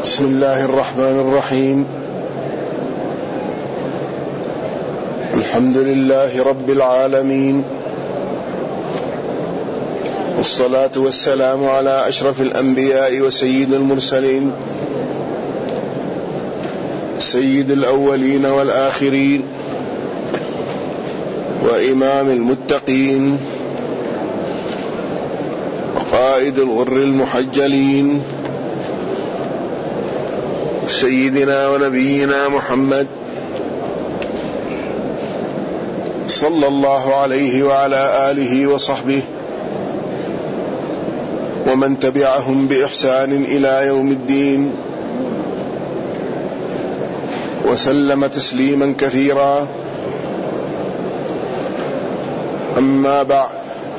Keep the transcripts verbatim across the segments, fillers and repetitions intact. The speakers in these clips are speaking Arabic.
بسم الله الرحمن الرحيم. الحمد لله رب العالمين، والصلاة والسلام على أشرف الأنبياء وسيد المرسلين، سيد الأولين والآخرين، وإمام المتقين، وقائد الغر المحجلين، سيدنا ونبينا محمد صلى الله عليه وعلى آله وصحبه ومن تبعهم بإحسان إلى يوم الدين، وسلم تسليما كثيرا. أما بعد،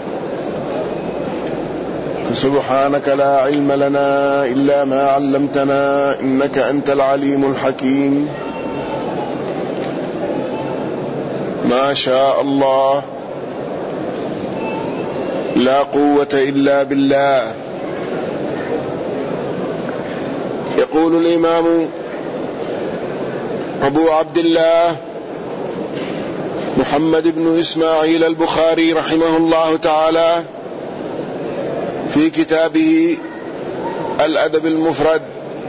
فسبحانك لا علم لنا إلا ما علمتنا إنك أنت العليم الحكيم. ما شاء الله، لا قوة إلا بالله. يقول الإمام أبو عبد الله محمد بن إسماعيل البخاري رحمه الله تعالى في كتابه الأدب المفرد،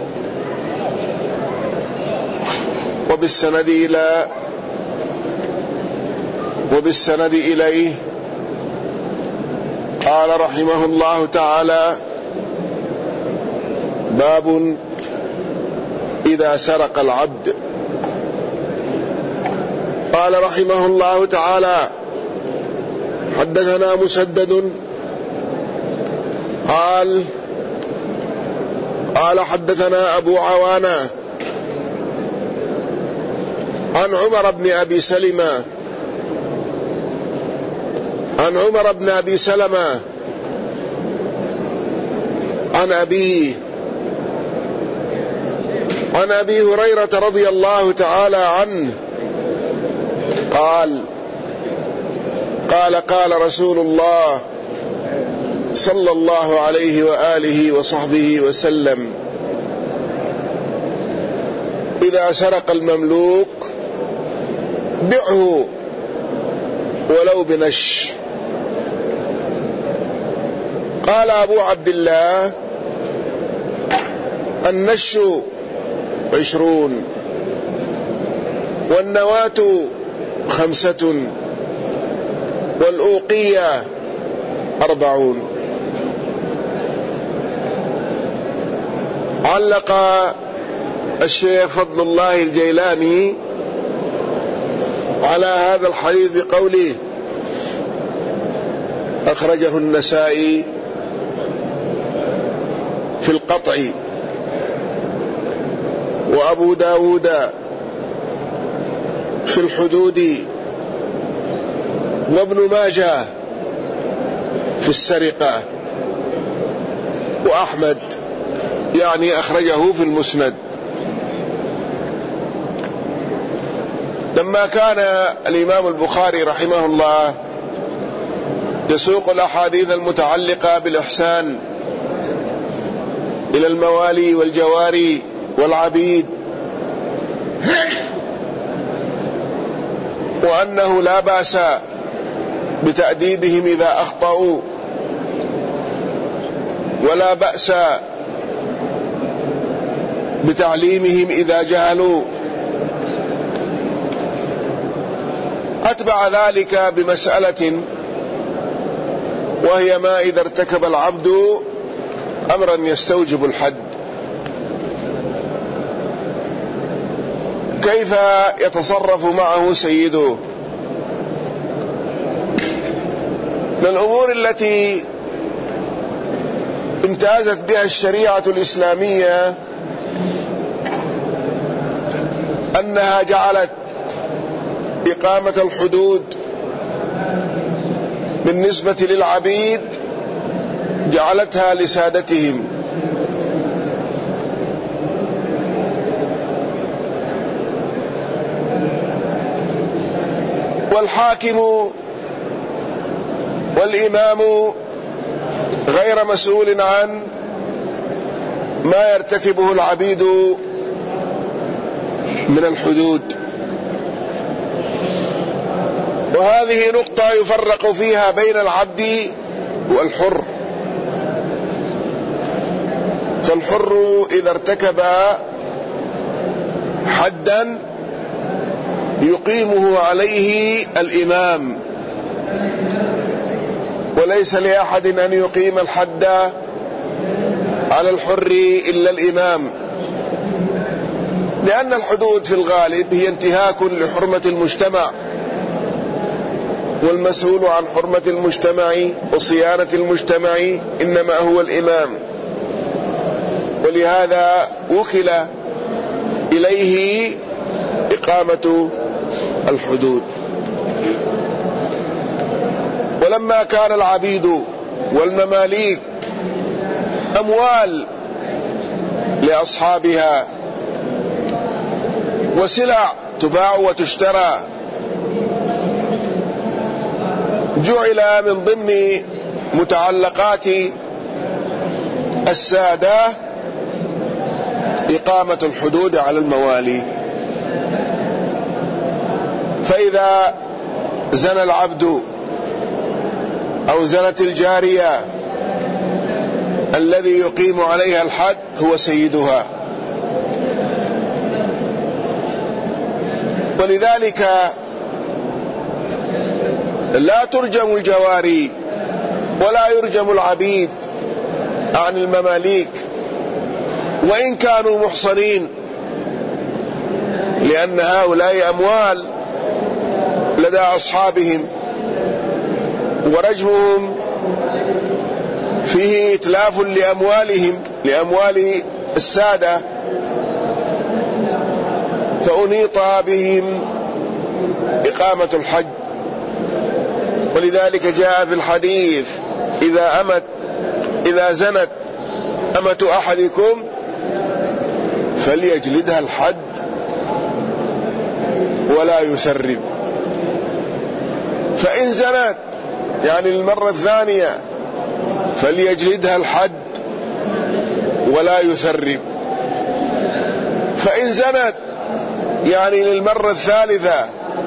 وبالسند إلى وبالسند إليه قال رحمه الله تعالى: باب إذا سرق العبد. قال رحمه الله تعالى: حدثنا مسدد قال قال حدثنا أبو عوانة عن عمر بن أبي سلمة عن عمر بن أبي سلمة عن أبيه عن أبي هريرة رضي الله تعالى عنه قال قال قال رسول الله صلى الله عليه وآله وصحبه وسلم: إذا سرق المملوك بعه ولو بنش. قال أبو عبد الله: النش عشرون، والنواة خمسة، والأوقية أربعون. علق الشيخ فضل الله الجيلاني على هذا الحديث بقوله: أخرجه النسائي في القطع، وأبو داود في الحدود، وابن ماجه في السرقة، وأحمد يعني أخرجه في المسند. لما كان الإمام البخاري رحمه الله يسوق الأحاديث المتعلقة بالإحسان إلى الموالي والجواري والعبيد، وأنه لا بأس بتأديبهم إذا أخطأوا، ولا بأس بتعليمهم إذا جهلوا، أتبع ذلك بمسألة، وهي ما إذا ارتكب العبد أمرا يستوجب الحد، كيف يتصرف معه سيده؟ من الأمور التي امتازت بها الشريعة الإسلامية أنها جعلت إقامة الحدود بالنسبة للعبيد جعلتها لسادتهم، والحاكم والإمام غير مسؤول عن ما يرتكبه العبيد من الحدود. وهذه نقطة يفرق فيها بين العبد والحر. فالحر إذا ارتكب حدا يقيمه عليه الإمام، وليس لأحد أن يقيم الحد على الحر إلا الإمام، لأن الحدود في الغالب هي انتهاك لحرمة المجتمع، والمسؤول عن حرمة المجتمع وصيانة المجتمع إنما هو الإمام، ولهذا وكل إليه إقامة الحدود. ولما كان العبيد والمماليك أموال لأصحابها وسلع تباع وتشترى، جعل من ضمن متعلقات السادة إقامة الحدود على الموالي. فإذا زنى العبد أو زنت الجارية الذي يقيم عليها الحد هو سيدها. ولذلك لا ترجم الجواري ولا يرجم العبيد عن المماليك وإن كانوا محصنين، لأن هؤلاء أموال لدى أصحابهم، ورجمهم فيه إتلاف لأموالهم لأموال السادة، فأنيط بهم إقامة الحج. ولذلك جاء في الحديث إذا أمت إذا زنت أمة أحدكم فليجلدها الحد ولا يثرب. فإن زنت يعني المرة الثانية فليجلدها الحد ولا يثرب. فإن زنت يعني للمرة الثالثة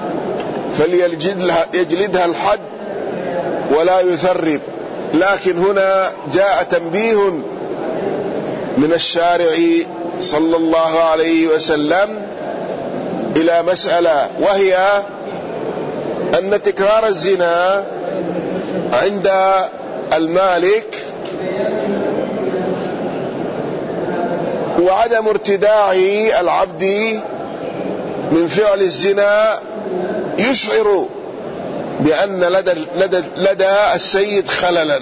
فليجلدها الحد ولا يثرب. لكن هنا جاء تنبيه من الشارع صلى الله عليه وسلم إلى مسألة، وهي أن تكرار الزنا عند المالك وعدم ارتداع العبد من فعل الزنا يشعر بأن لدى, لدى, لدى السيد خللا،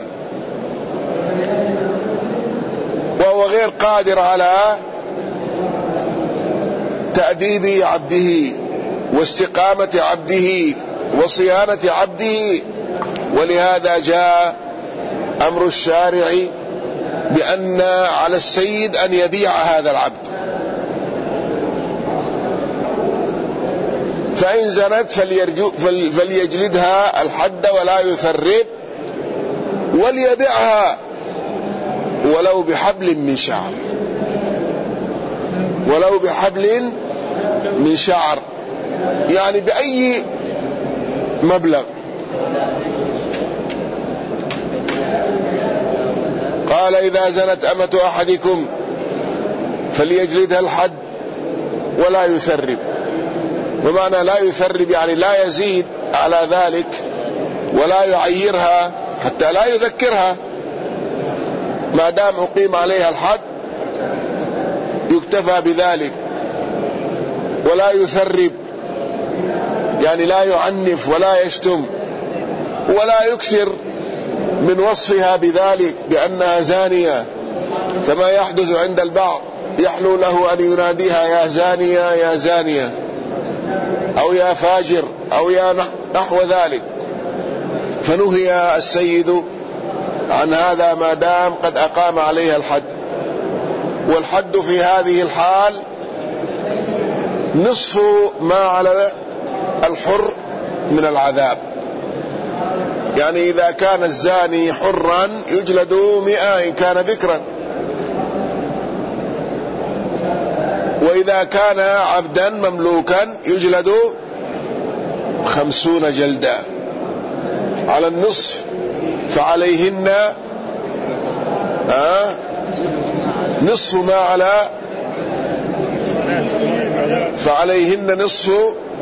وهو غير قادر على تأديب عبده واستقامة عبده وصيانة عبده. ولهذا جاء أمر الشارع بأن على السيد أن يبيع هذا العبد. فإن زنت فليجلدها الحد ولا يثرب، وليبيعها ولو بحبل من شعر، ولو بحبل من شعر يعني بأي مبلغ. قال إذا زنت أمة أحدكم فليجلدها الحد ولا يثرب. ومعنى لا يثرب يعني لا يزيد على ذلك ولا يعيرها حتى لا يذكرها، ما دام أقيم عليها الحد يكتفى بذلك. ولا يثرب يعني لا يعنف ولا يشتم ولا يكثر من وصفها بذلك بأنها زانية، كما يحدث عند البعض، يحلو له أن يناديها يا زانية يا زانية أو يا فاجر أو يا نحو ذلك. فنهي السيد عن هذا ما دام قد أقام عليها الحد. والحد في هذه الحال نصف ما على الحر من العذاب. يعني إذا كان الزاني حرا يجلد مئة إن كان ذكرا، وإذا كان عبدا مملوكا يجلد خمسون جلدا على النصف، فعليهن آه نصف ما على فعليهن نصف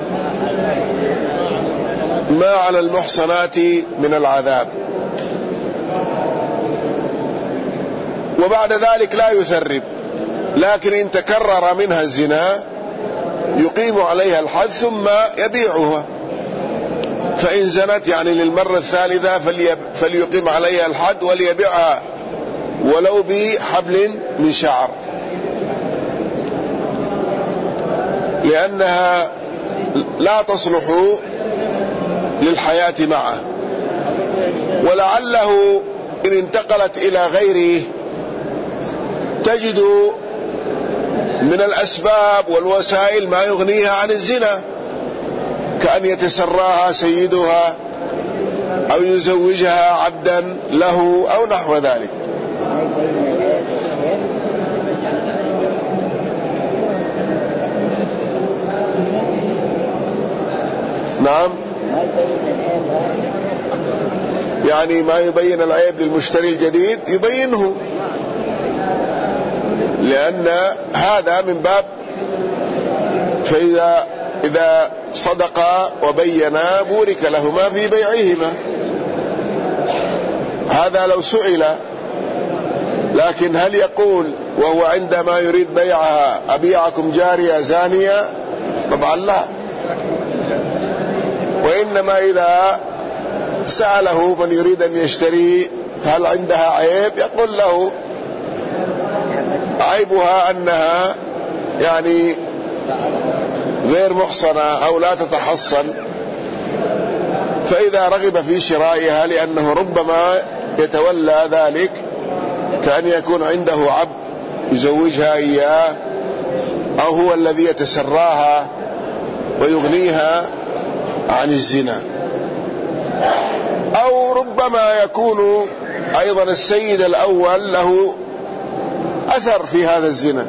ما على المحصنات من العذاب. وبعد ذلك لا يثرب، لكن إن تكرر منها الزنا يقيم عليها الحد ثم يبيعها، فإن زنت يعني للمرة الثالثة فليقيم عليها الحد وليبيعها ولو بحبل من شعر، لأنها لا تصلح للحياة معه. ولعله إن انتقلت إلى غيره تجد من الأسباب والوسائل ما يغنيها عن الزنا، كأن يتسراها سيدها أو يزوجها عبدا له أو نحو ذلك. نعم، يعني ما يبين العيب للمشتري الجديد يبينه، لأن هذا من باب، فإذا إذا صدقا وبينا بورك لهما في بيعهما. هذا لو سئل، لكن هل يقول وهو عندما يريد بيعها أبيعكم جارية زانية؟ طبعا لا. وإنما إذا سأله من يريد أن يشتري هل عندها عيب، يقول له عيبها أنها يعني غير محصنة أو لا تتحصن، فإذا رغب في شرائها لأنه ربما يتولى ذلك، كأن يكون عنده عبد يزوجها إياه أو هو الذي يتسراها ويغنيها عن الزنا، أو ربما يكون أيضا السيد الأول له أثر في هذا الزنا،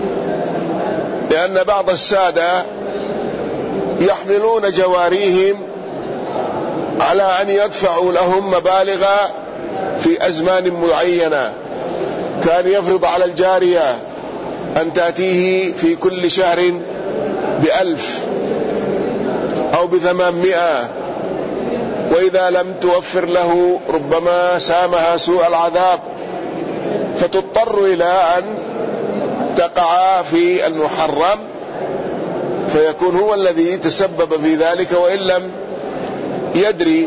لأن بعض السادة يحملون جواريهم على أن يدفعوا لهم مبالغ في أزمان معينة. كان يفرض على الجارية أن تأتيه في كل شهر بألف أو بثمانمائة، وإذا لم توفر له ربما سامها سوء العذاب، فتضطر إلى أن تقع في المحرم، فيكون هو الذي تسبب في ذلك وإن لم يدري.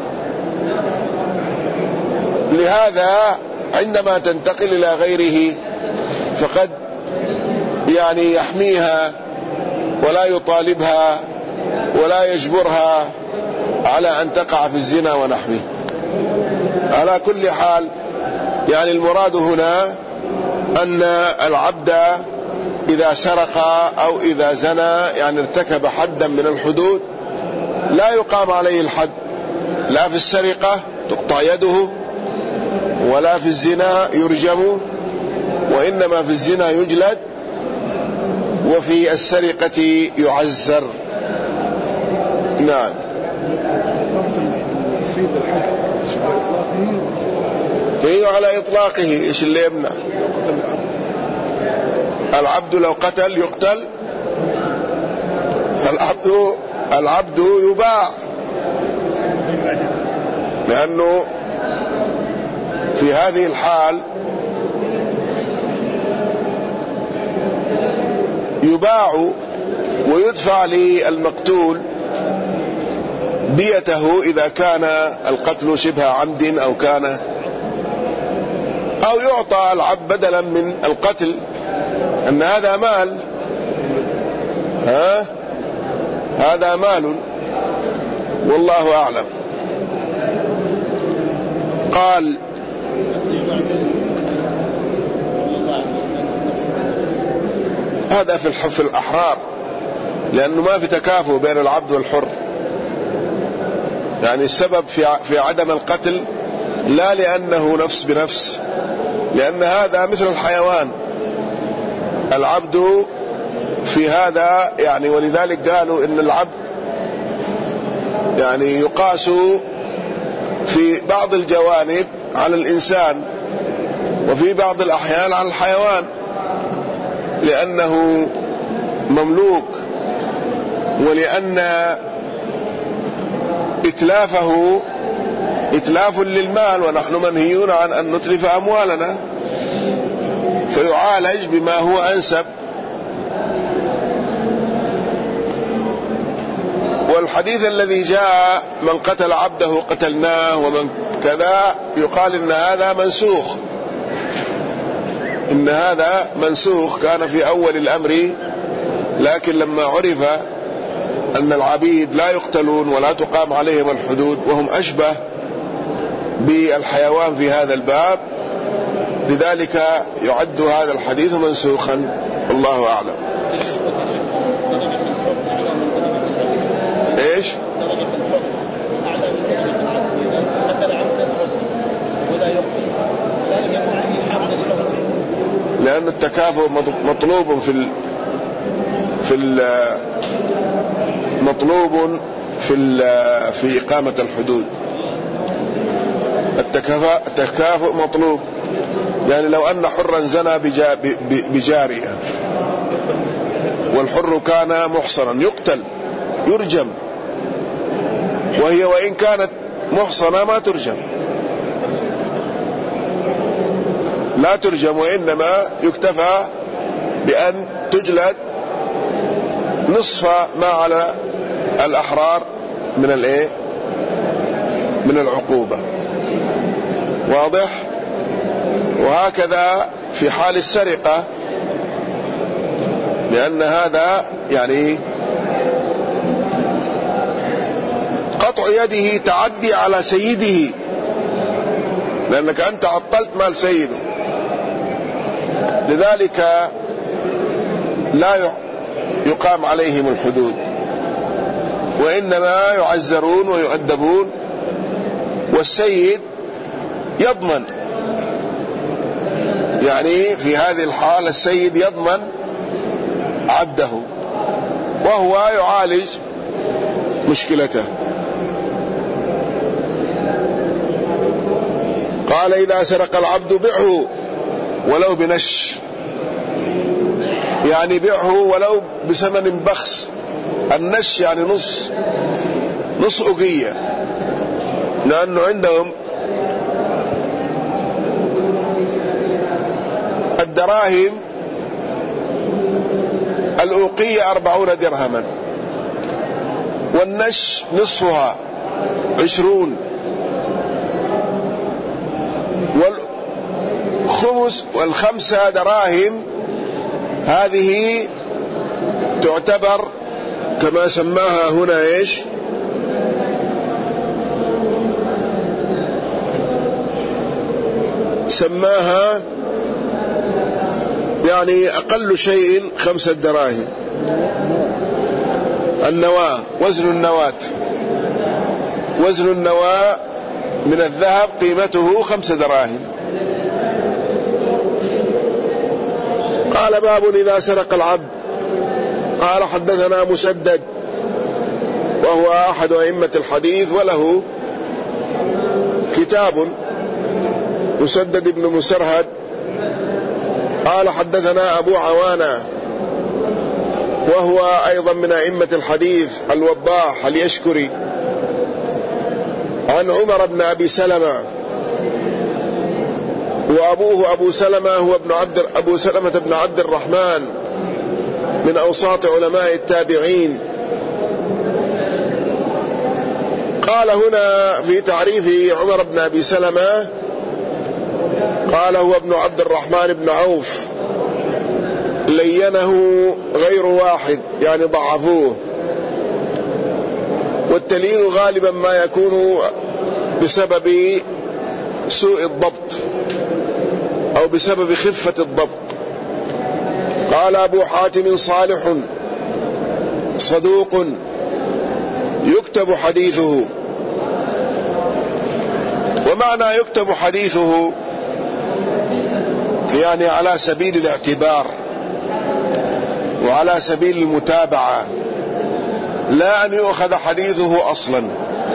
لهذا عندما تنتقل إلى غيره فقد يعني يحميها ولا يطالبها ولا يجبرها على أن تقع في الزنا ونحوه. على كل حال يعني المراد هنا أن العبد إذا سرق أو إذا زنى يعني ارتكب حدا من الحدود لا يقام عليه الحد، لا في السرقة تقطع يده ولا في الزنا يرجم، وإنما في الزنا يجلد وفي السرقة يعزر. نعم. ايوه على اطلاقه. ايش اللي يمنع؟ العبد لو قتل يقتل، العبد العبد يباع، لأنه في هذه الحال يباع ويدفع للمقتول ديته إذا كان القتل شبه عمد أو كان، أو يعطى العبد بدلا من القتل، أن هذا مال، ها هذا مال، والله أعلم. قال هذا في الحف الأحرار، لأنه ما في تكافؤ بين العبد والحر، يعني السبب في في عدم القتل لا لأنه نفس بنفس، لأن هذا مثل الحيوان، العبد في هذا يعني، ولذلك قالوا إن العبد يعني يقاس في بعض الجوانب على الإنسان، وفي بعض الأحيان على الحيوان، لأنه مملوك، ولأن إتلافه إتلاف للمال، ونحن منهيون عن أن نتلف أموالنا، فيعالج بما هو أنسب. والحديث الذي جاء من قتل عبده قتلناه ومن كذا، يقال إن هذا منسوخ، إن هذا منسوخ، كان في أول الأمر، لكن لما عرف أن العبيد لا يقتلون ولا تقام عليهم الحدود وهم أشبه بالحيوان في هذا الباب، لذلك يعد هذا الحديث منسوخا، والله أعلم. إيش؟ لأن التكافؤ مطلوب في ال في ال مطلوب في ال في إقامة الحدود. التكافؤ مطلوب، يعني لو أن حرا زنى بجارية والحر كان محصنا يقتل يرجم، وهي وإن كانت محصنة ما ترجم، لا ترجم، وإنما يكتفى بأن تجلد نصف ما على الأحرار من الإيه؟ من العقوبة. واضح؟ وهكذا في حال السرقة، لأن هذا يعني قطع يده تعدي على سيده، لأنك أنت عطلت مال سيده، لذلك لا يقام عليهم الحدود، وإنما يعزرون ويؤدبون، والسيد يضمن، يعني في هذه الحالة السيد يضمن عبده وهو يعالج مشكلته. قال إذا سرق العبد بعه ولو بنش، يعني بعه ولو بثمن بخس. النش يعني نص نص أقية، لأنه عندهم الدراهم الأوقية أربعون درهما، والنش نصفها عشرون، والخمس والخمسة دراهم هذه تعتبر كما سماها هنا إيش؟ سماها يعني أقل شيء خمسة دراهم. النواة، وزن النواة، وزن النواة من الذهب قيمته خمسة دراهم. قال باب إذا سرق العبد. قال حدثنا مسدد وهو أحد أئمة الحديث وله كتاب، مسدد بن مسرهد. قال حدثنا أبو عوانة وهو أيضا من أئمة الحديث الوضاح اليشكري، عن عمر بن أبي سلمة، وأبوه أبو سلمة هو ابن عبد أبو سلمة بن عبد الرحمن من أوساط علماء التابعين. قال هنا في تعريف عمر بن أبي سلمة، قال هو ابن عبد الرحمن بن عوف، لينه غير واحد، يعني ضعفوه، والتليين غالبا ما يكون بسبب سوء الضبط أو بسبب خفة الضبط. قال أبو حاتم صالح صدوق يكتب حديثه. ومعنى يكتب حديثه يعني على سبيل الاعتبار، وعلى سبيل المتابعة، لا أن يؤخذ حديثه أصلا،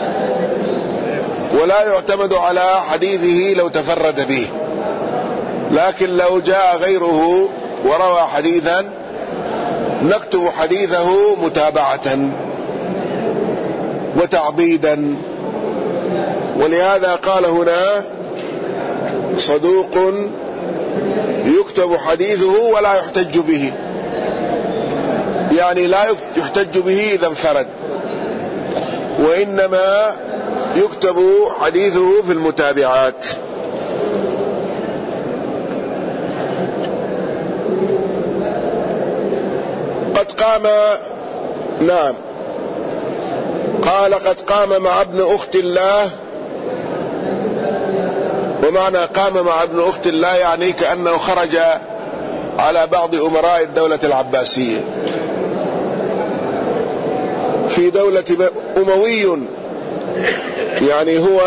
ولا يعتمد على حديثه لو تفرد به، لكن لو جاء غيره وروى حديثا نكتب حديثه متابعة وتعضيدا. ولهذا قال هنا صدوق يكتب حديثه ولا يحتج به، يعني لا يحتج به إذا انفرد، وإنما يكتب حديثه في المتابعات. قد قام نعم قال قد قام مع ابن أخت الله. ومعنى قام مع ابن أخت الله يعني كأنه خرج على بعض أمراء الدولة العباسية. في دولة أموي يعني هو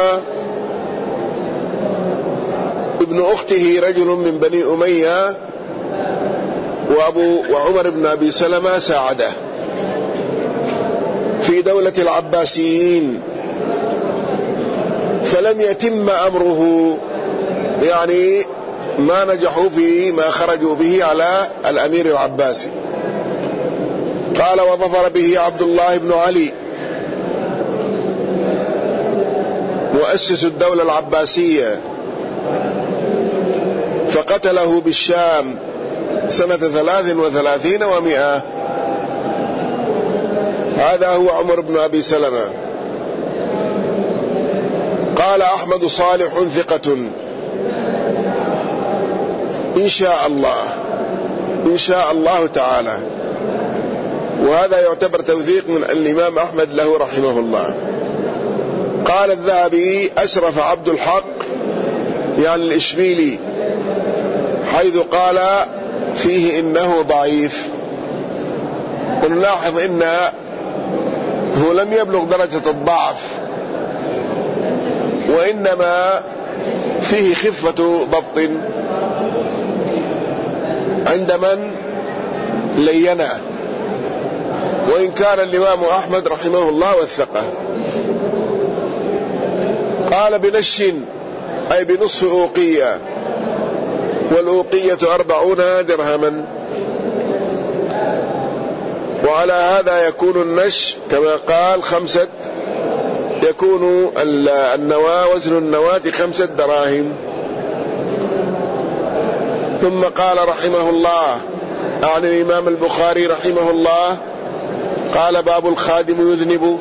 ابن أخته رجل من بني أمية، وأبو وعمر بن أبي سلمة ساعده. في دولة العباسيين فلم يتم أمره، يعني ما نجحوا في ما خرجوا به على الأمير العباسي. قال وظفر به عبد الله بن علي مؤسس الدولة العباسية، فقتله بالشام سنة ثلاث وثلاثين ومئة. هذا هو عمر بن أبي سلمة. قال أحمد صالح ثقة إن شاء الله إن شاء الله تعالى، وهذا يعتبر توثيق من الإمام أحمد له رحمه الله. قال الذهبي أشرف عبد الحق يعني الإشبيلي حيث قال فيه إنه ضعيف، ونلاحظ إنه لم يبلغ درجة الضعف، وإنما فيه خفة ضبط عند من لينه، وإن كان الإمام أحمد رحمه الله وثقه. قال بنش أي بنصف أوقية، والأوقية أربعون درهما، وعلى هذا يكون النش كما قال خمسة، يكون النواة وزن النواة خمسة دراهم. ثم قال رحمه الله عن الإمام البخاري رحمه الله قال باب الخادم يذنب.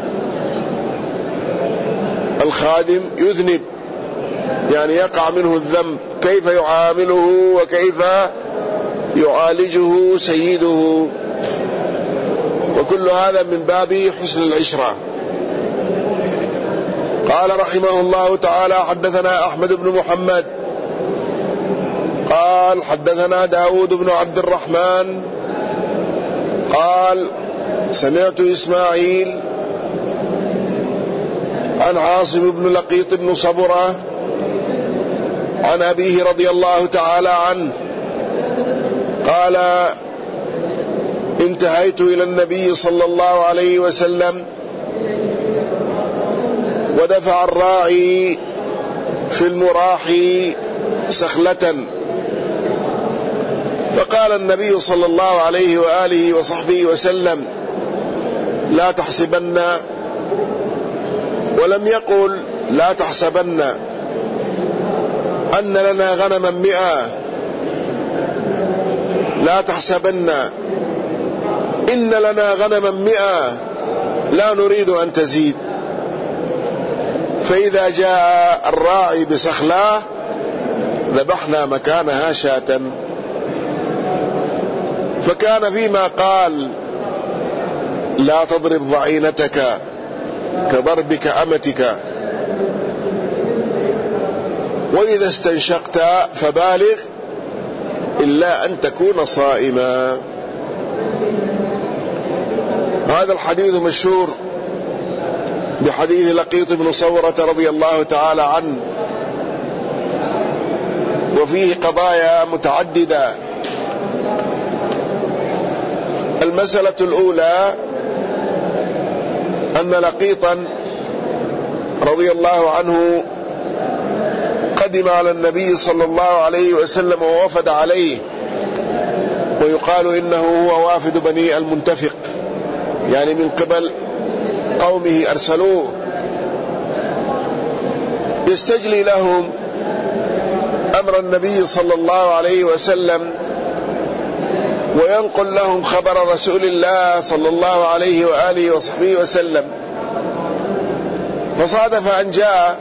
الخادم يذنب يعني يقع منه الذنب، كيف يعامله وكيف يعالجه سيده، وكل هذا من باب حسن العشرة. قال رحمه الله تعالى حدثنا أحمد بن محمد قال حدثنا داود بن عبد الرحمن قال سمعت إسماعيل عن عاصم بن لقيط بن صبرة عن أبيه رضي الله تعالى عنه قال انتهيت إلى النبي صلى الله عليه وسلم ودفع الراعي في المراح سخلة، فقال النبي صلى الله عليه وآله وصحبه وسلم لا تحسبن، ولم يقل لا تحسبن أن لنا غنما مئة، لا تحسبن إن لنا غنما مئة لا نريد أن تزيد. فإذا جاء الراعي بسخلاه ذبحنا مكانها شاة. فكان فيما قال لا تضرب ضعينتك كضربك أمتك، وإذا استنشقت فبالغ إلا أن تكون صائما. هذا الحديث مشهور بحديث لقيط بن صبرة رضي الله تعالى عنه، وفيه قضايا متعددة. المسألة الأولى أن لقيطا رضي الله عنه قدم على النبي صلى الله عليه وسلم ووفد عليه، ويقال إنه هو وافد بني المنتفق، يعني من قبل قومه أرسلوه يستجلي لهم أمر النبي صلى الله عليه وسلم وينقل لهم خبر رسول الله صلى الله عليه وآله وصحبه وسلم. فصادف أن جاء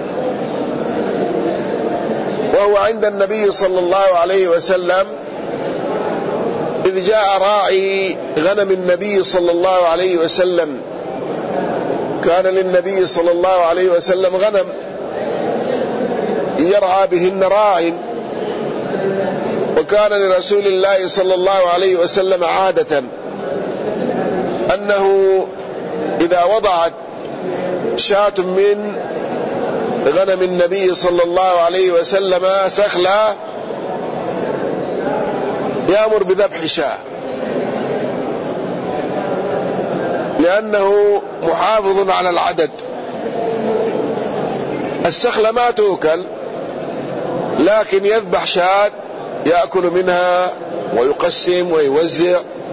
وهو عند النبي صلى الله عليه وسلم إذ جاء راعي غنم النبي صلى الله عليه وسلم. كان للنبي صلى الله عليه وسلم غنم يرعى بهن راع، وكان لرسول الله صلى الله عليه وسلم عادة أنه إذا وضعت شاة من غنم النبي صلى الله عليه وسلم سخلا يأمر بذبح شاة، لأنه محافظ على العدد. السخلة ما تؤكل، لكن يذبح شاة يأكل منها ويقسم ويوزع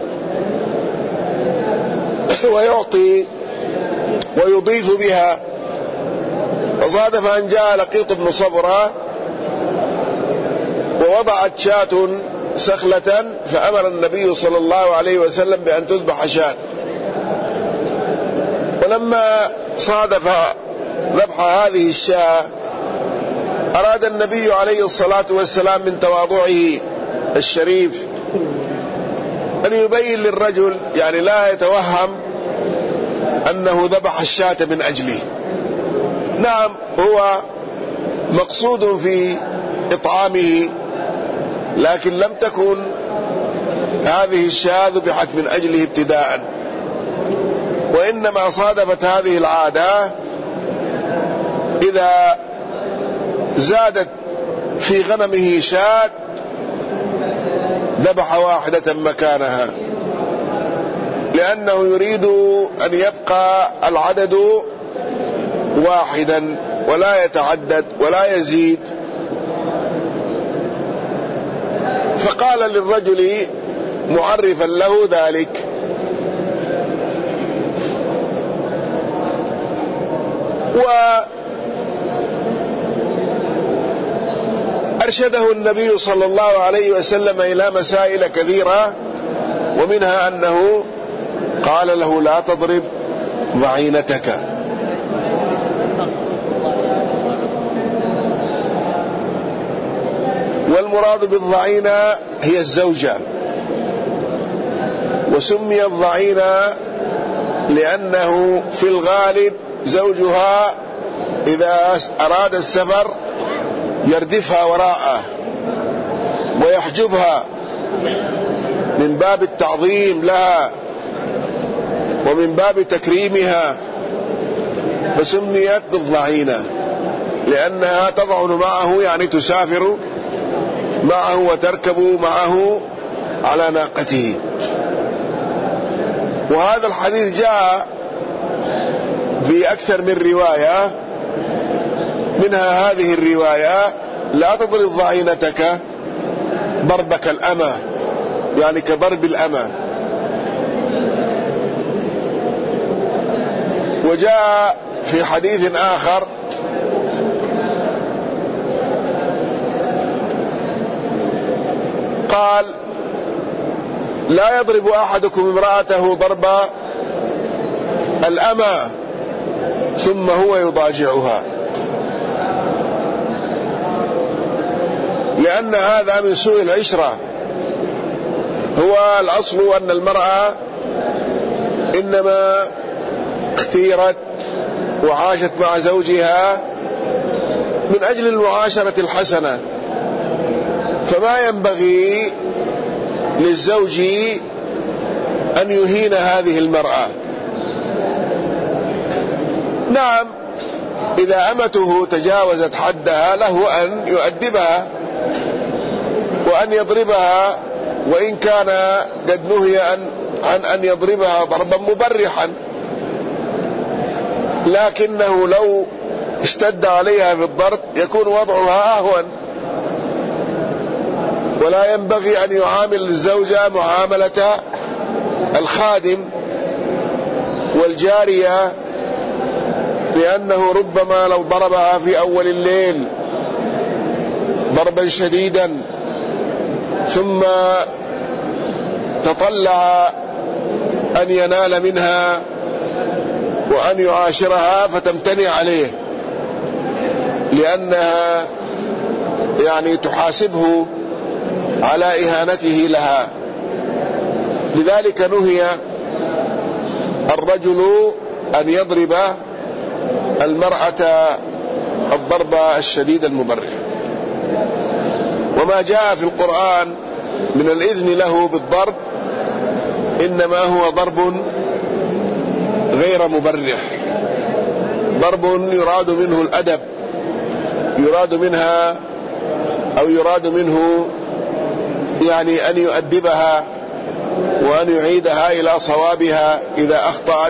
ويعطي ويضيف بها. فصادف أن جاء لقيط بن صبرة ووضعت شاة سخلة، فأمر النبي صلى الله عليه وسلم بأن تذبح شاة. ولما صادف ذبح هذه الشاة أراد النبي عليه الصلاة والسلام من تواضعه الشريف أن يبين للرجل، يعني لا يتوهم أنه ذبح الشاة من أجله. نعم هو مقصود في إطعامه، لكن لم تكن هذه الشاة ذبحت من أجله ابتداء، وإنما صادفت هذه العادة إذا زادت في غنمه شاة ذبح واحدة مكانها، لأنه يريد أن يبقى العدد واحدا ولا يتعدد ولا يزيد. فقال للرجل معرفا له ذلك: وأرشده النبي صلى الله عليه وسلم إلى مسائل كثيرة، ومنها أنه قال له: لا تضرب ضعينتك. والمراد بالضعينة هي الزوجة، وسمي الضعينة لأنه في الغالب زوجها إذا أراد السفر يردفها وراءه ويحجبها من باب التعظيم لها ومن باب تكريمها، فسميت بالضعينة لأنها تضعن معه، يعني تسافر معه وتركب معه على ناقته. وهذا الحديث جاء في أكثر من رواية، منها هذه الرواية: لا تضرب ضعينتك ضربك الأمة، يعني كضرب الأمة. وجاء في حديث آخر: قال: لا يضرب أحدكم امرأته ضرب الأمة ثم هو يضاجعها، لأن هذا من سوء العشرة. هو الأصل أن المرأة إنما اختيرت وعاشت مع زوجها من أجل المعاشرة الحسنة، فما ينبغي للزوج أن يهين هذه المرأة. نعم إذا أمته تجاوزت حدها له أن يؤدبها وأن يضربها، وإن كان قد نهي عن أن يضربها ضربا مبرحا، لكنه لو اشتد عليها بالضرب يكون وضعها أهون. ولا ينبغي أن يعامل الزوجة معاملة الخادم والجارية، لأنه ربما لو ضربها في أول الليل ضربا شديدا ثم تطلع أن ينال منها وأن يعاشرها فتمتنع عليه، لأنها يعني تحاسبه على إهانته لها. لذلك نهي الرجل أن يضرب المرأة الضرب الشديد المبرح. وما جاء في القرآن من الإذن له بالضرب إنما هو ضرب غير مبرح، ضرب يراد منه الأدب، يراد منها أو يراد منه يعني أن يؤدبها وأن يعيدها إلى صوابها إذا أخطأت،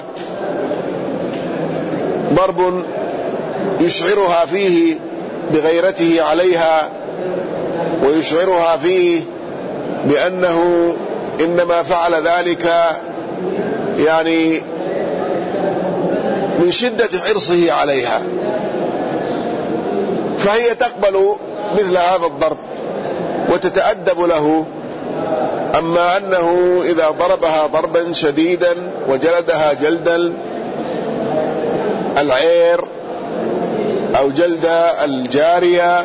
ضرب يشعرها فيه بغيرته عليها ويشعرها فيه بأنه إنما فعل ذلك يعني من شدة حرصه عليها، فهي تقبل مثل هذا الضرب وتتأدب له. أما أنه إذا ضربها ضربا شديدا وجلدها جلد العير أو جلد الجارية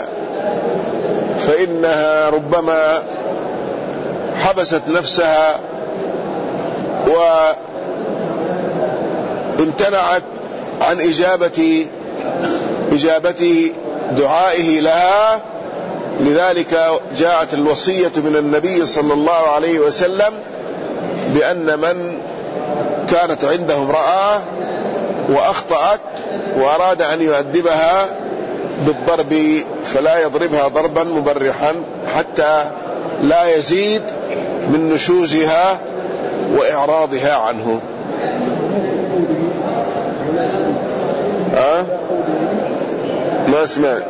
فإنها ربما حبست نفسها وامتنعت عن إجابة إجابة دعائه لها. لذلك جاءت الوصية من النبي صلى الله عليه وسلم بأن من كانت عنده امرأة وأخطأت وأراد أن يؤدبها بالضرب فلا يضربها ضربا مبرحا حتى لا يزيد من نشوزها وإعراضها عنه. أه؟ ما اسمع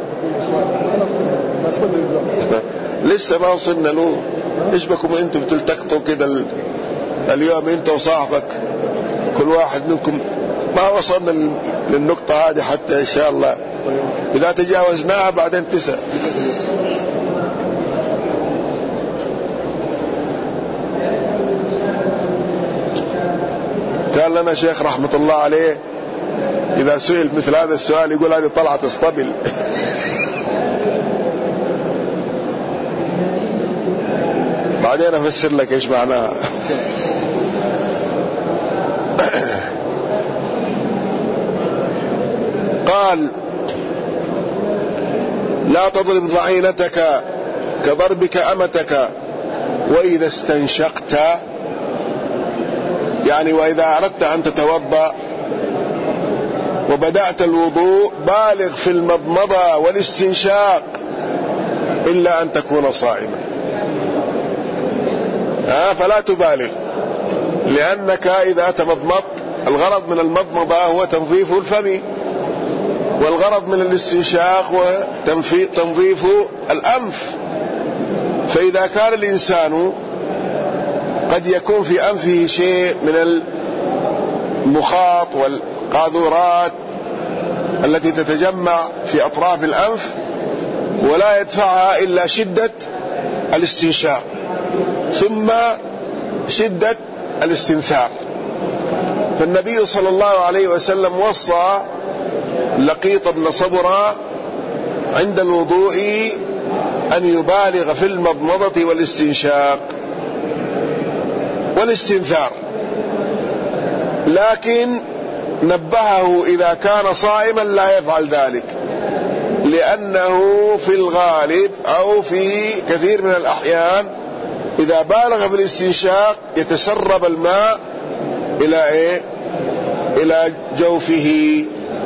لسه ما وصلنا له. ايش بكم انتم بتلتقطوا كده اليوم انت وصاحبك كل واحد منكم؟ ما وصلنا للنقطة هذه حتى ان شاء الله اذا تجاوزناها بعدين تسأل. قال لنا شيخ رحمة الله عليه إذا سئل مثل هذا السؤال يقول هذه طلعت اسطبل. بعدين أفسر لك إيش معناها. قال لا تضرب ضعينتك كضربك أمتك وإذا استنشقت، يعني وإذا أردت أن تتوضأ وبدأت الوضوء بالغ في المضمضة والاستنشاق إلا أن تكون صائما. ها فلا تبالغ، لأنك إذا تمضمض الغرض من المضمضة هو تنظيف الفم، والغرض من الاستنشاق هو تنظيف الأنف. فإذا كان الإنسان قد يكون في أنفه شيء من المخاط والقاذورات التي تتجمع في أطراف الأنف ولا يدفعها إلا شدة الاستنشاق ثم شدة الاستنثار. فالنبي صلى الله عليه وسلم وصى لقيط بن صبرة عند الوضوء أن يبالغ في المضمضة والاستنشاق والاستنثار، لكن نبهه إذا كان صائما لا يفعل ذلك، لأنه في الغالب أو في كثير من الأحيان إذا بالغ في الاستنشاق يتسرب الماء إلى إيه؟ إلى جوفه،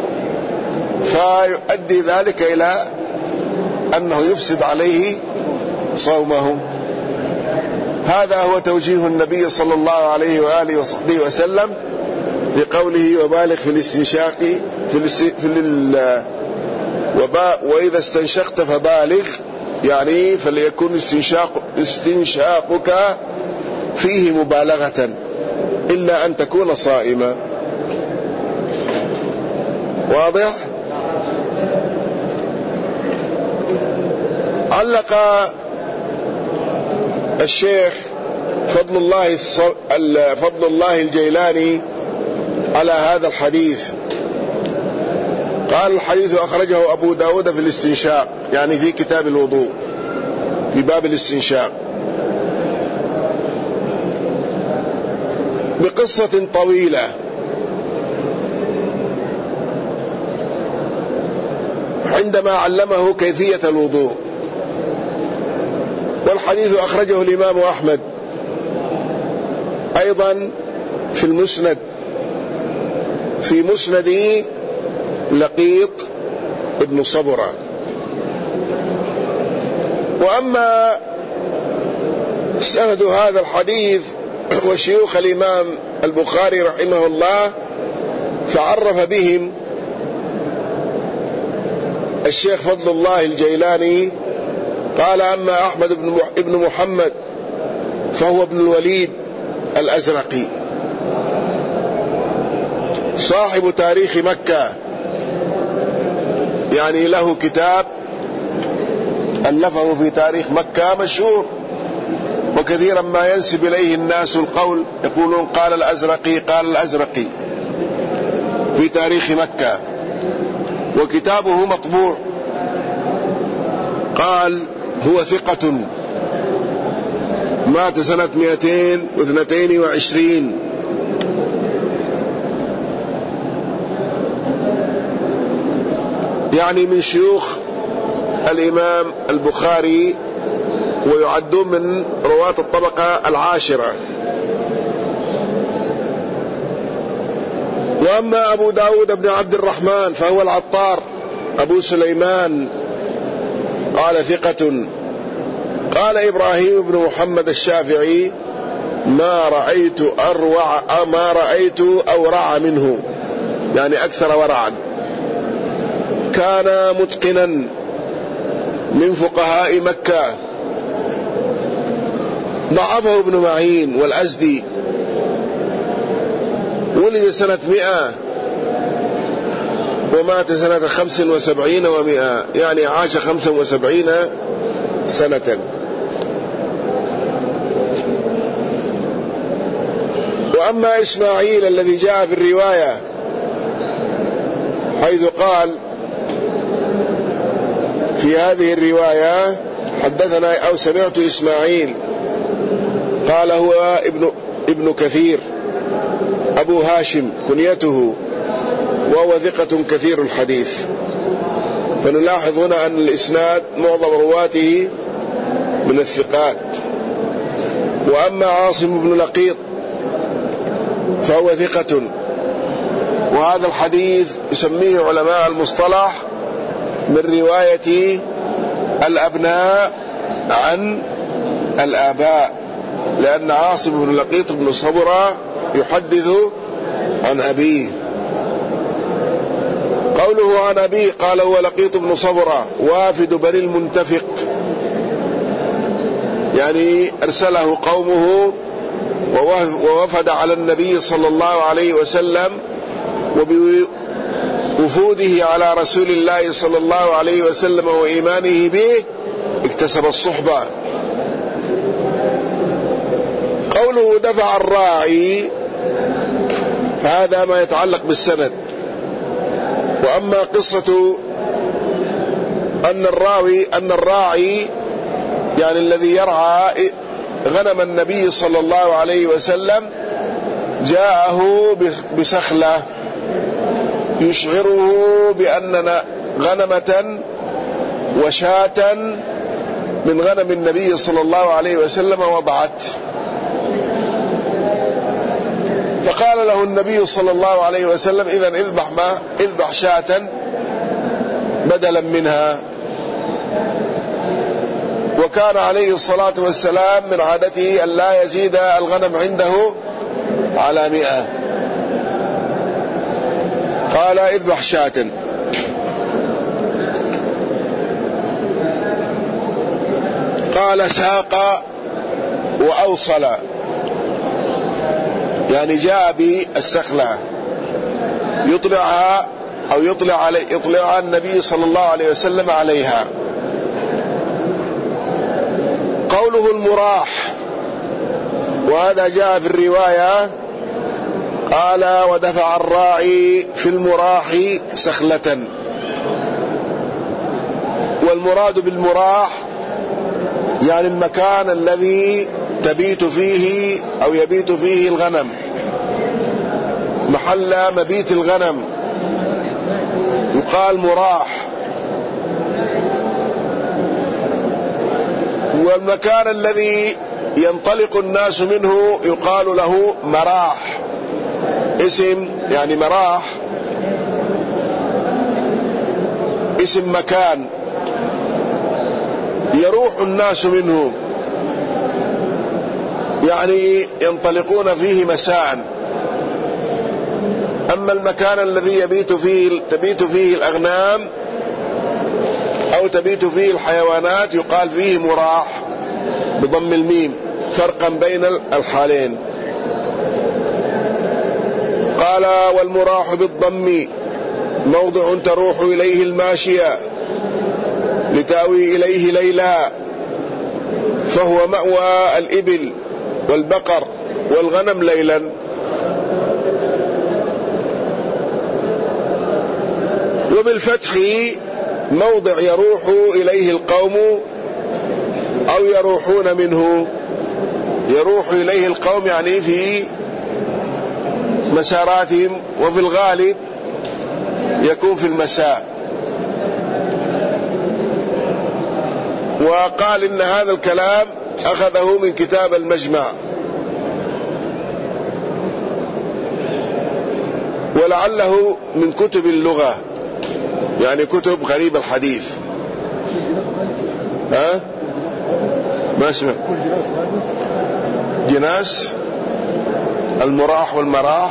فيؤدي ذلك إلى أنه يفسد عليه صومه. هذا هو توجيه النبي صلى الله عليه وآله وصحبه وسلم لقوله وبالغ في الاستنشاق في, الاست... في ال... وبا... وإذا استنشقت فبالغ، يعني فليكن استنشاق... استنشاقك فيه مبالغة إلا أن تكون صائما. واضح؟ علق الشيخ فضل الله فضل الله الجيلاني على هذا الحديث، قال الحديث أخرجه أبو داود في الاستنشاق، يعني في كتاب الوضوء في باب الاستنشاق، بقصة طويلة عندما علمه كيفية الوضوء. والحديث أخرجه الإمام أحمد أيضا في المسند، في مسند لقيط ابن صبرة. وأما سند هذا الحديث وشيوخ الإمام البخاري رحمه الله فعرف بهم الشيخ فضل الله الجيلاني، قال أما أحمد بن محمد فهو ابن الوليد الأزرقي صاحب تاريخ مكة، يعني له كتاب ألفه في تاريخ مكة مشهور، وكثيرا ما ينسب إليه الناس القول، يقولون قال الأزرقي قال الأزرقي في تاريخ مكة، وكتابه مطبوع. قال هو ثقة، مات سنة مئتين واثنتين وعشرين، يعني من شيوخ الإمام البخاري، ويعدون من رواة الطبقة العاشرة. وأما أبو داود بن عبد الرحمن فهو العطار أبو سليمان، قال ثقة. قال إبراهيم بن محمد الشافعي ما رأيت أروع ما رأيت أورع منه، يعني أكثر ورعا. كان متقنا من فقهاء مكة. ضعفه ابن معين والأزدي، ولد سنة مئة ومات سنة خمس وسبعين ومئة، يعني عاش خمسا وسبعين سنة. وأما إسماعيل الذي جاء في الرواية حيث قال في هذه الرواية حدثنا أو سمعت إسماعيل، قال هو ابن, ابن كثير أبو هاشم كنيته، وهو ثقة كثير الحديث. فنلاحظ هنا أن الإسناد معظم رواته من الثقات. وأما عاصم بن لقيط فهو ثقة، وهذا الحديث يسميه علماء المصطلح من رواية الأبناء عن الآباء، لأن عاصم بن لقيط بن صبرة يحدث عن أبيه. قوله عن أبيه قال هو لقيط بن صبرة وافد بني المنتفق، يعني أرسله قومه ووفد على النبي صلى الله عليه وسلم، وبوفوده على رسول الله صلى الله عليه وسلم وإيمانه به اكتسب الصحبة. قوله دفع الراعي فهذا ما يتعلق بالسند. وأما قصة أن الراوي أن الراعي يعني الذي يرعى غنم النبي صلى الله عليه وسلم جاءه بسخلة يشعره بأننا غنمة وشاة من غنم النبي صلى الله عليه وسلم وضعت، فقال له النبي صلى الله عليه وسلم إذن اذبح ما اذبح شاة بدلا منها. وكان عليه الصلاة والسلام من عادته أن لا يزيد الغنم عنده على مئة. قال اذبح شاة. قال ساق وأوصل، يعني جاء بالسخلة يطلعها أو يطلع علي يطلعها النبي صلى الله عليه وسلم عليها. قوله المراح، وهذا جاء في الرواية، قال ودفع الراعي في المراح سخلة. والمراد بالمراح يعني المكان الذي تبيت فيه أو يبيت فيه الغنم، محل مبيت الغنم يقال مراح. والمكان الذي ينطلق الناس منه يقال له مراح، اسم يعني مراح اسم مكان يروح الناس منه، يعني ينطلقون فيه مساء. أما المكان الذي يبيت فيه تبيت فيه الأغنام أو تبيت فيه الحيوانات يقال فيه مراح بضم الميم، فرقا بين الحالين. قال والمراح بالضم موضع تروح إليه الماشية لتأوي إليه ليلا، فهو مأوى الإبل والبقر والغنم ليلا. وبالفتح موضع يروح إليه القوم أو يروحون منه. يروح إليه القوم يعني في مساراتهم، وفي الغالب يكون في المساء. وقال إن هذا الكلام أخذه من كتاب المجمع، ولعله من كتب اللغة، يعني كتب غريب الحديث. ها ما اسمع جناس المراح والمراح،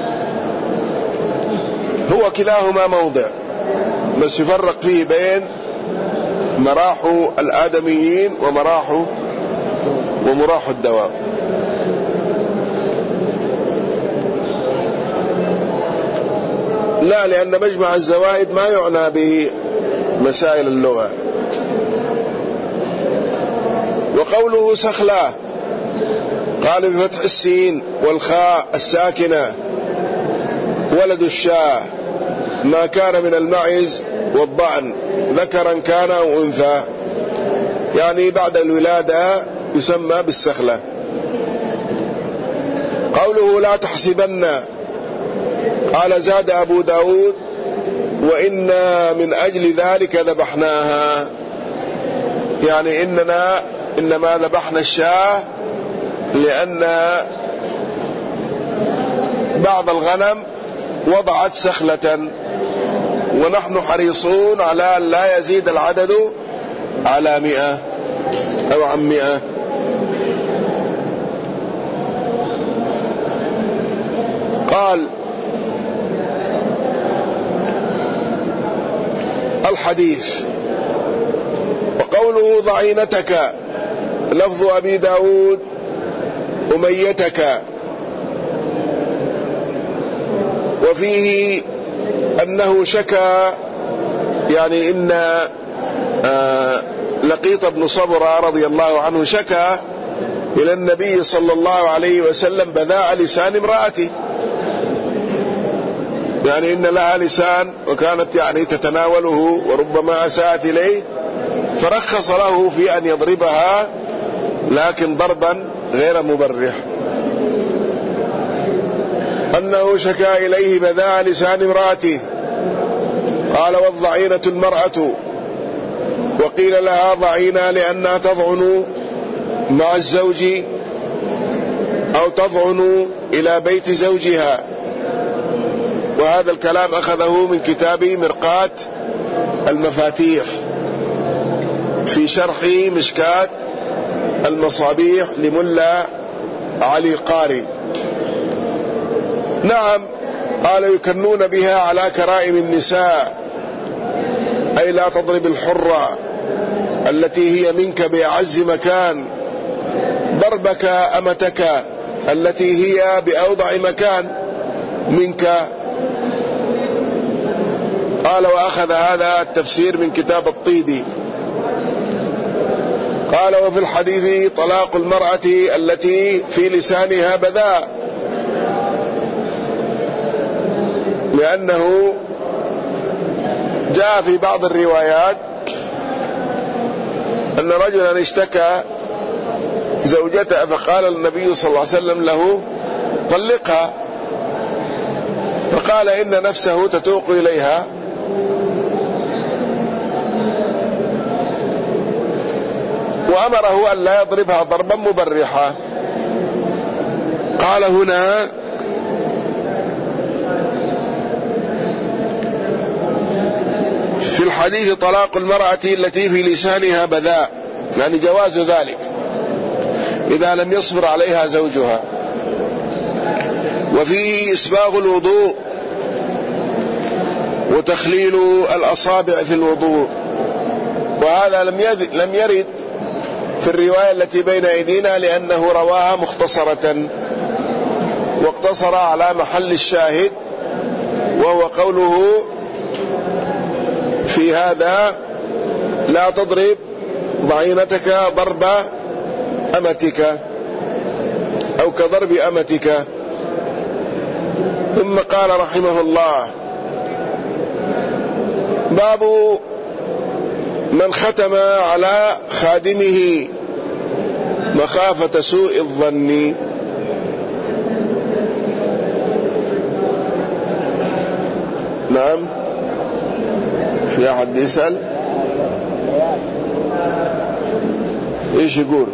هو كلاهما موضع، بس يفرق فيه بين مراح الآدميين ومراح ومراح الدواب. لا، لأن مجمع الزوائد ما يعنى به مسائل اللغة. وقوله سخلة قال بفتح السين والخاء الساكنة ولد الشاه ما كان من المعز والضأن ذكرا كان أو أنثى، يعني بعد الولادة يسمى بالسخلة. قوله لا تحسبن قال زاد أبو داود وإنا من أجل ذلك ذبحناها، يعني إننا إنما ذبحنا الشاة لأن بعض الغنم وضعت سخلة، ونحن حريصون على أن لا يزيد العدد على مئة أو عن مئة. قال الحديث. وقوله ضعينتك لفظ أبي داود أميتك، وفيه أنه شكى، يعني إن آه لقيط بن صبرة رضي الله عنه شكى إلى النبي صلى الله عليه وسلم بذاء لسان امرأته، يعني إن لها لسان وكانت يعني تتناوله وربما أساءت إليه، فرخص له في أن يضربها لكن ضربا غير مبرح. أنه شكى إليه بذاء لسان امرأته. قال والضعينة المرأة، وقيل لها ضعينة لأنها تضعن مع الزوج أو تضعن إلى بيت زوجها. وهذا الكلام أخذه من كتاب مرقاة المفاتيح. في شرح مشكاة المصابيح لملا علي القاري. نعم، قال يكنون بها على كرائم النساء، أي لا تضرب الحرة التي هي منك بأعز مكان، ضربك أمتك التي هي بأوضع مكان منك. قال وأخذ هذا التفسير من كتاب الطيبي. قال وفي الحديث طلاق المرأة التي في لسانها بذاء، لأنه جاء في بعض الروايات أن رجلا اشتكى زوجته فقال النبي صلى الله عليه وسلم له طلقها، فقال إن نفسه تتوق إليها، وأمره أن لا يضربها ضربا مبرحا. قال هنا في الحديث طلاق المرأة التي في لسانها بذاء، يعني جواز ذلك إذا لم يصبر عليها زوجها. وفيه إسباغ الوضوء وتخليل الأصابع في الوضوء، وهذا لم يرد في الرواية التي بين أيدينا، لأنه رواها مختصرة واقتصر على محل الشاهد، وهو قوله في هذا لا تضرب ضعينتك ضرب أمتك أو كضرب أمتك. ثم قال رحمه الله باب من ختم على خادمه مخافة سوء الظن. نعم، في أحد يسأل إيش يقول؟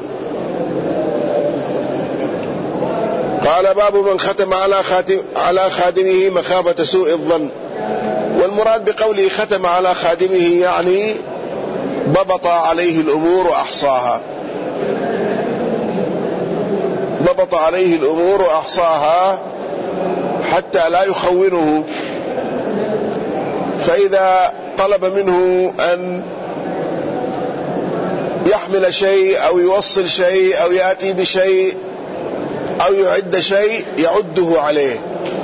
قال باب من ختم على خاتم على خادمه مخافة سوء الظن. والمراد بقوله ختم على خادمه يعني ضبط عليه الأمور وأحصاها، ضبط عليه الأمور وأحصاها حتى لا يخونه. فإذا طلب منه أن يحمل شيء أو يوصل شيء أو يأتي بشيء أو يعد شيء يعده عليه،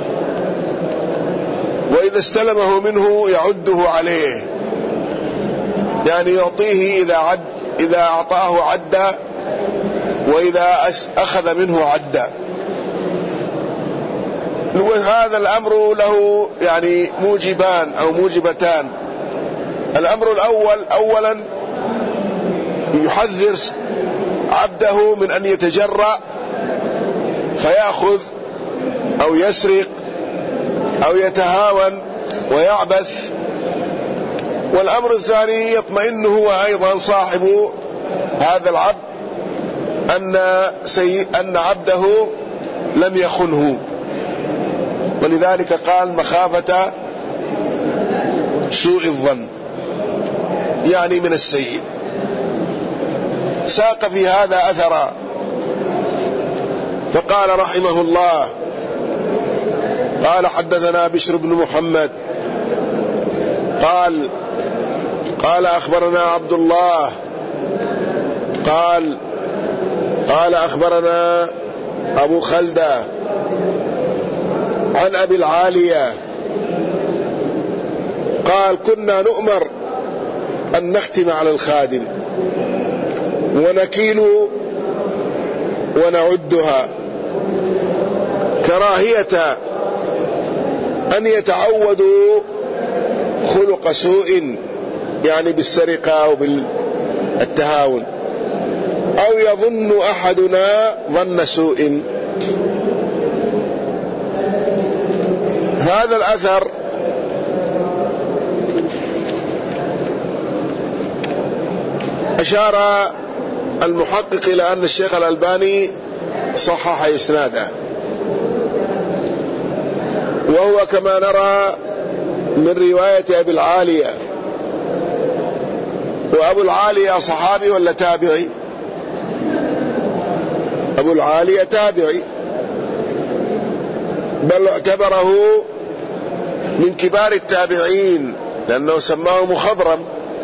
وإذا استلمه منه يعده عليه، يعني يعطيه إذا عد إذا أعطاه عد، وإذا أخذ منه عد. وهذا الأمر له يعني موجبان أو موجبتان. الأمر الأول أولا يحذر عبده من أن يتجرأ فيأخذ أو يسرق أو يتهاون ويعبث. والأمر الثاني يطمئن هو أيضا صاحب هذا العبد أن, سي... أن عبده لم يخنه، ولذلك قال مخافة سوء الظن يعني من السيد. ساق في هذا أثرا، فقال رحمه الله قال حدثنا بشر بن محمد قال قال أخبرنا عبد الله قال قال أخبرنا أبو خلدة عن أبي العالية قال كنا نؤمر أن نختم على الخادم ونكيل ونعدها كراهية أن يتعودوا خلق سوء، يعني بالسرقة أو بالتهاون، أو يظن أحدنا ظن سوء. هذا الأثر أشار المحقق إلى أن الشيخ الألباني صحح إسناده، وهو كما نرى من رواية أبي العالية وأبو العالية صحابي ولا تابعي؟ أبو العالية تابعي، بل اعتبره من كبار التابعين لأنه سماه مخضرم.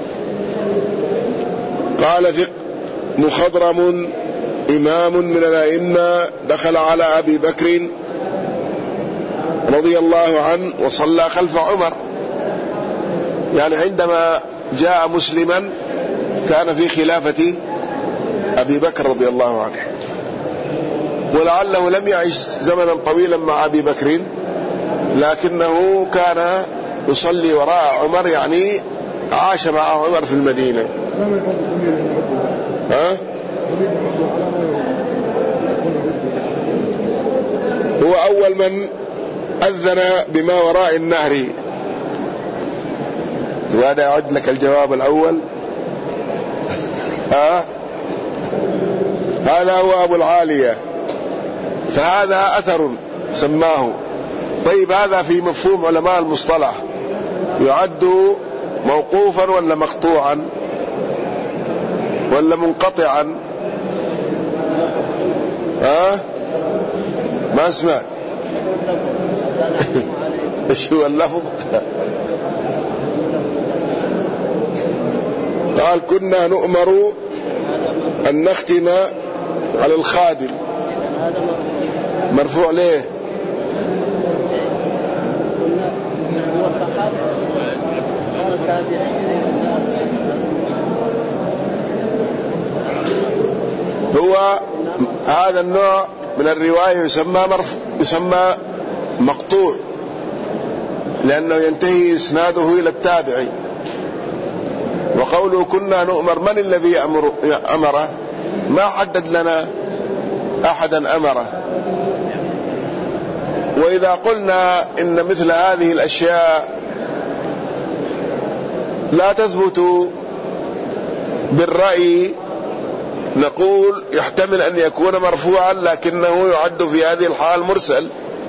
قال ثق مخضرم إمام من الأئمة دخل على أبي بكر رضي الله عنه وصلى خلف عمر، يعني عندما جاء مسلما كان في خلافة أبي بكر رضي الله عنه، ولعله لم يعش زمنا طويلا مع أبي بكر، لكنه كان يصلي وراء عمر، يعني عاش مع عمر في المدينة. ها؟ هو أول من أذن بما وراء النهر. وهذا يعد لك الجواب الأول. ها؟ هذا هو أبو العالية، فهذا أثر سماه. طيب هذا في مفهوم علماء المصطلح يعد موقوفا ولا مقطوعا ولا منقطعا؟ ها؟ ما اسمع. ايش هو اللفظ؟ قال كنا نؤمر أن نختم على الخادم. مرفوع ليه؟ هو هذا النوع من الرواية يسمى مرف يسمى مقطوع، لأنه ينتهي إسناده إلى التابعي. وقوله كنا نؤمر، من الذي أمر أمره؟ ما حدد لنا أحدا أمره. وإذا قلنا إن مثل هذه الأشياء لا تثبت بالرأي نقول يحتمل أن يكون مرفوعا، لكنه يعد في هذه الحال مرسل،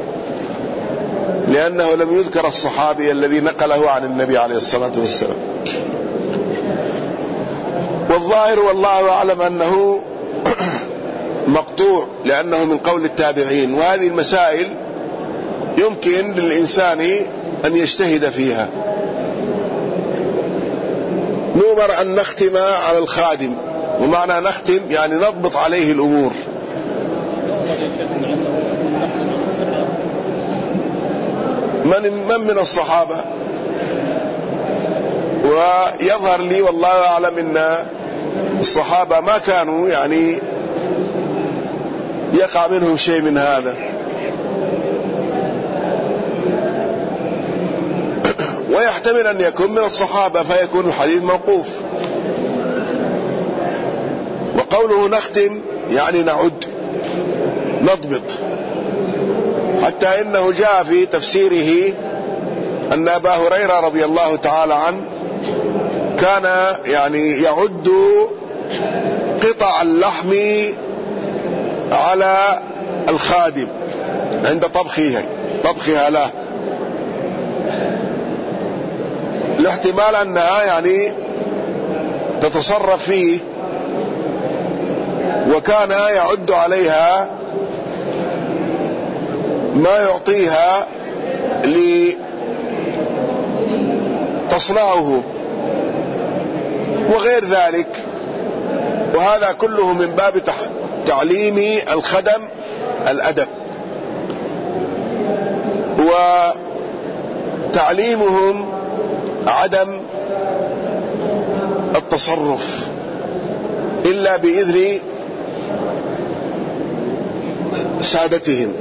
لأنه لم يذكر الصحابي الذي نقله عن النبي عليه الصلاة والسلام. والظاهر والله أعلم أنه مقطوع، لأنه من قول التابعين. وهذه المسائل يمكن للإنسان أن يجتهد فيها. نؤمر أن نختم على الخادم، ومعنى نختم يعني نضبط عليه الأمور. من من من الصحابة؟ ويظهر لي والله أعلم أن الصحابة ما كانوا يعني يقع منهم شيء من هذا. ويحتمل أن يكون من الصحابة فيكون الحديث موقوف. وقوله نختم يعني نعد نضبط، حتى إنه جاء في تفسيره أن أبا هريرة رضي الله تعالى عنه كان يعني يعد قطع اللحم على الخادم عند طبخها طبخها له، الاحتمال أنها يعني تتصرف فيه، وكان يعد عليها ما يعطيها لتصنعه وغير ذلك. وهذا كله من باب تعليم الخدم الأدب وتعليمهم عدم التصرف إلا بإذن سادتهم.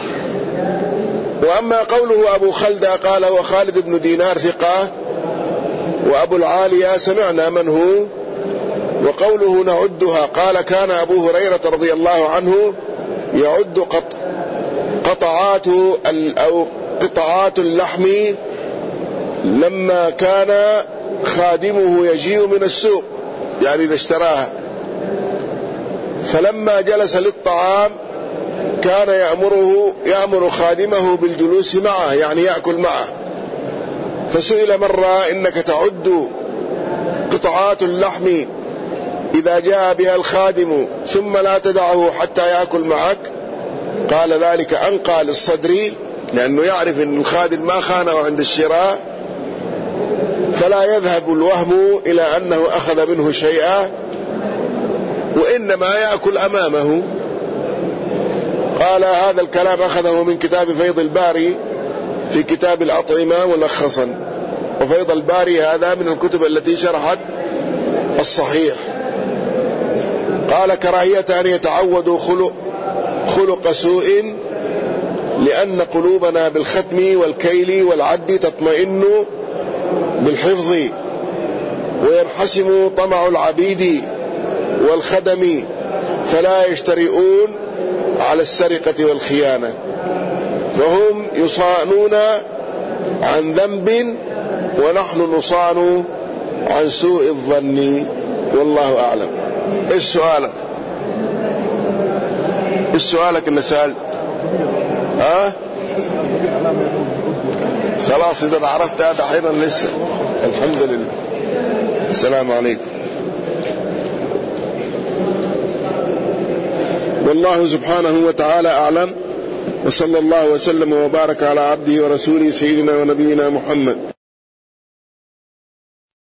وأما قوله أبو خلدة قال وخالد بن دينار ثقة، وأبو العالية سمعنا من هو. وقوله نعدها قال كان أبو هريرة رضي الله عنه يعد قط قطعات أو قطعات اللحم لما كان خادمه يجيء من السوق، يعني إذا اشتراها، فلما جلس للطعام كان يأمره يأمر خادمه بالجلوس معه، يعني يأكل معه. فسئل مرة إنك تعد قطعات اللحم إذا جاء بها الخادم ثم لا تدعه حتى يأكل معك؟ قال ذلك أنقى للصدر، لأنه يعرف أن الخادم ما خانه عند الشراء، فلا يذهب الوهم إلى أنه أخذ منه شيئا، وإنما يأكل أمامه. قال هذا الكلام أخذه من كتاب فيض الباري في كتاب الأطعمة ملخصا، وفيض الباري هذا من الكتب التي شرحت الصحيح. قال كراهية أن يتعودوا خلق, خلق سوء، لأن قلوبنا بالختم والكيل والعد تطمئن بالحفظ، وينحسم طمع العبيد والخدم، فلا يجترئون على السرقة والخيانة، فهم يصانون عن ذنب ونحن نصان عن سوء الظن، والله أعلم. إيش سؤالك؟ إيش سؤالك اللي سألت؟ ها؟ خلاص إذا عرفت هذا حينا لسه. الحمد لله. السلام عليكم. والله سبحانه وتعالى أعلم، وصلى الله وسلم وبارك على عبده ورسوله سيدنا ونبينا محمد.